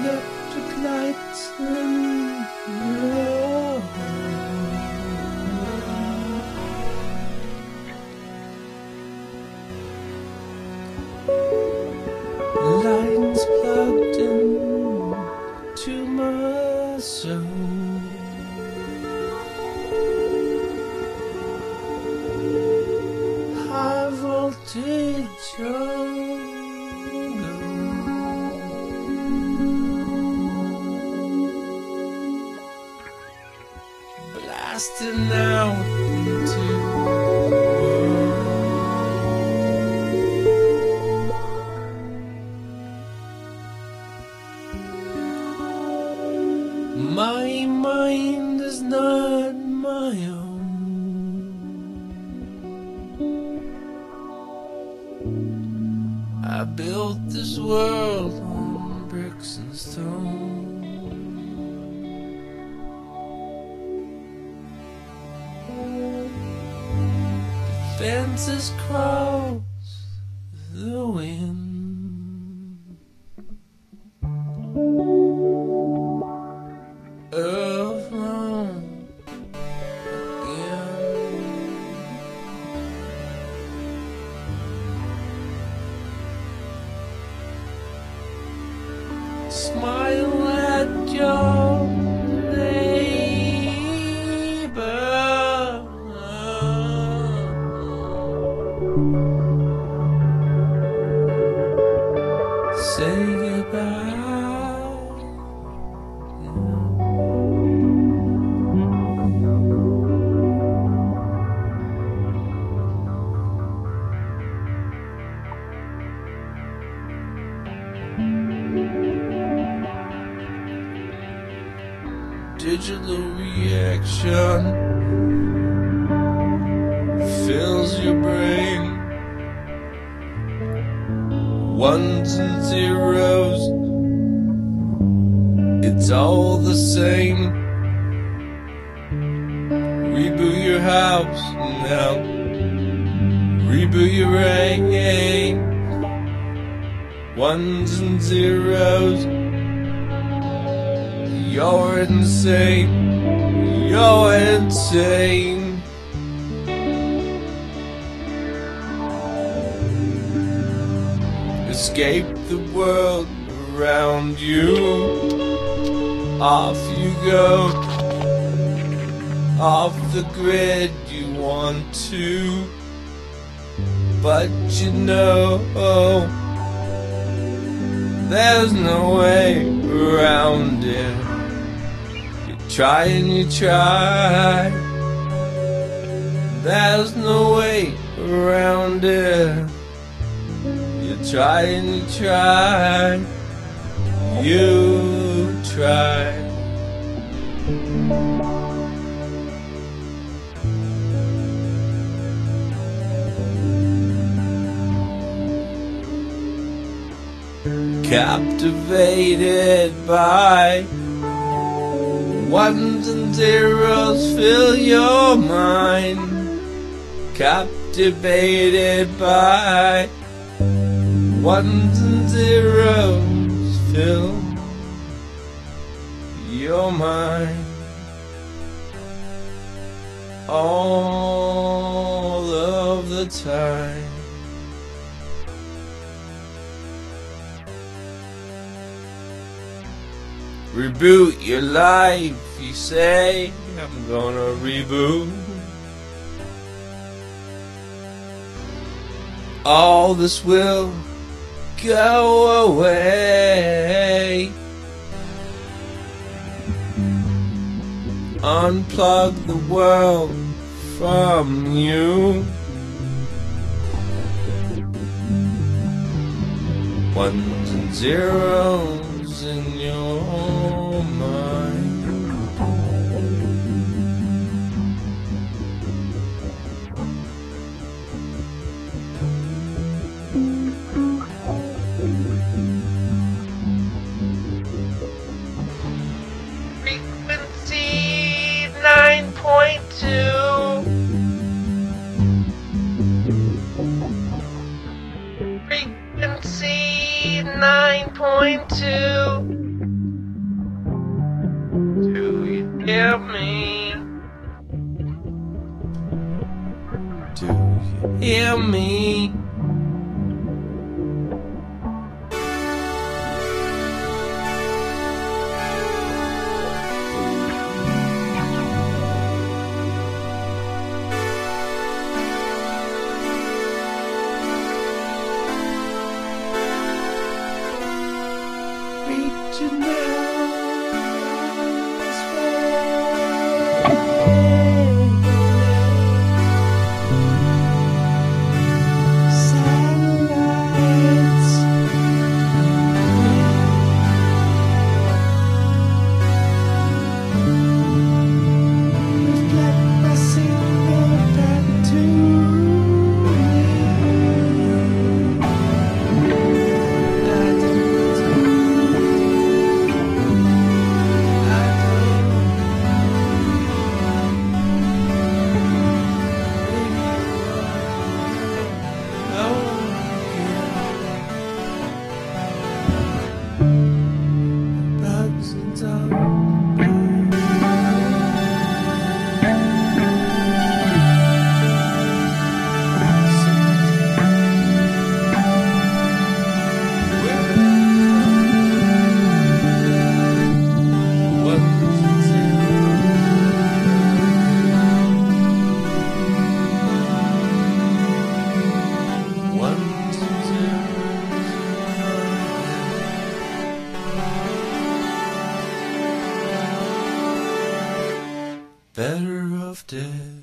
electric lights in your home. Lights plugged in to my soul. High voltage jungle, blasting out into the world. My mind is not my own. I built this world on bricks and stone. The fences cross the wind. Earth wrong again. Smile at your neighbor. Say goodbye. Digital reaction fills your brain. Ones and zeros, it's all the same. Reboot your house now. Reboot your brain. Ones and zeros, you're insane, you're insane. Escape the world around you. Off you go, off the grid you want to. But you know, there's no way around it. Try and you try. There's no way around it. You try and you try. You try. Captivated by ones and zeros fill your mind. Captivated by ones and zeros fill your mind. All of the time. Reboot your life, you say, I'm gonna reboot. All this will go away. Unplug the world from you. Ones and zeros in your mind. Frequency 9.2. Frequency 9.2. hear me? Do you hear me? Reaching down this satellites reflect my signal back to better off dead.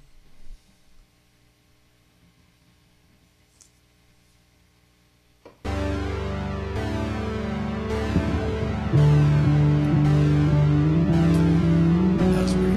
That's weird.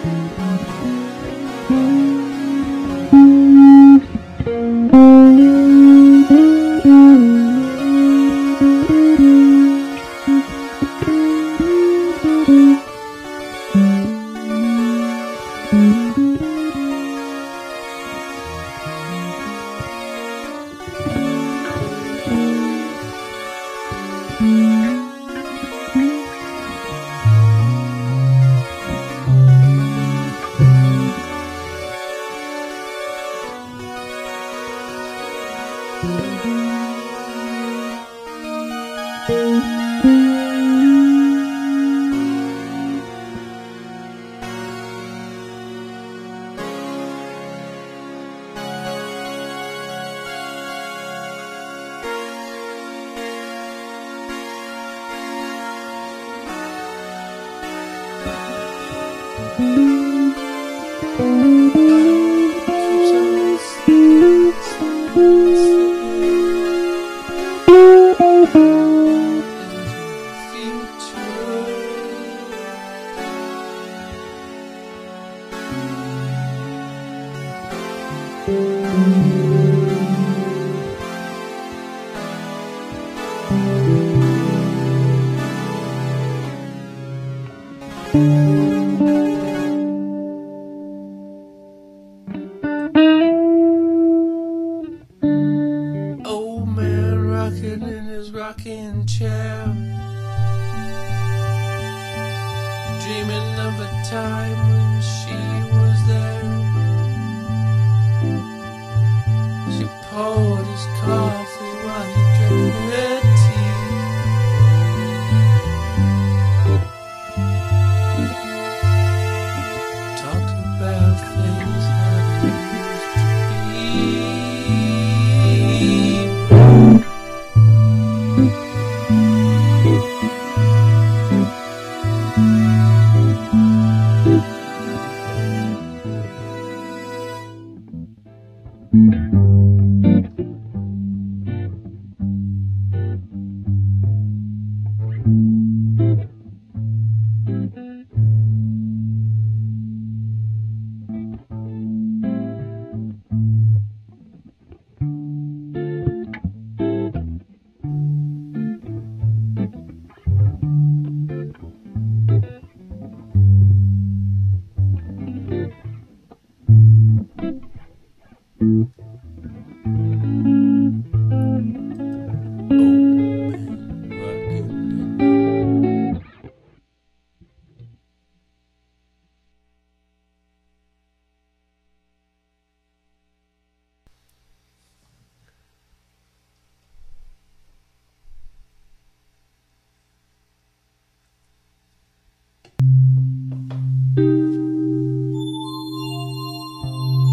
Old man rocking in his rocking chair, dreaming of a time when she was there. She poured his coffee while he drank her tea. Talked about things how they used to be.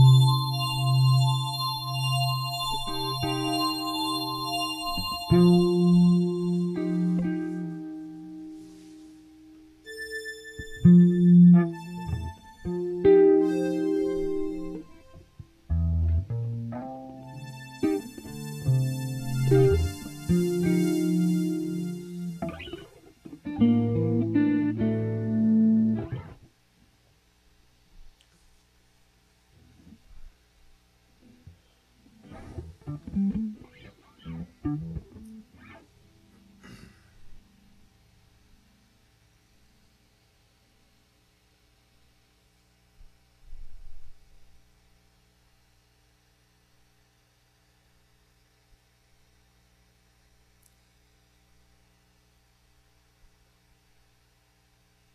Thank you.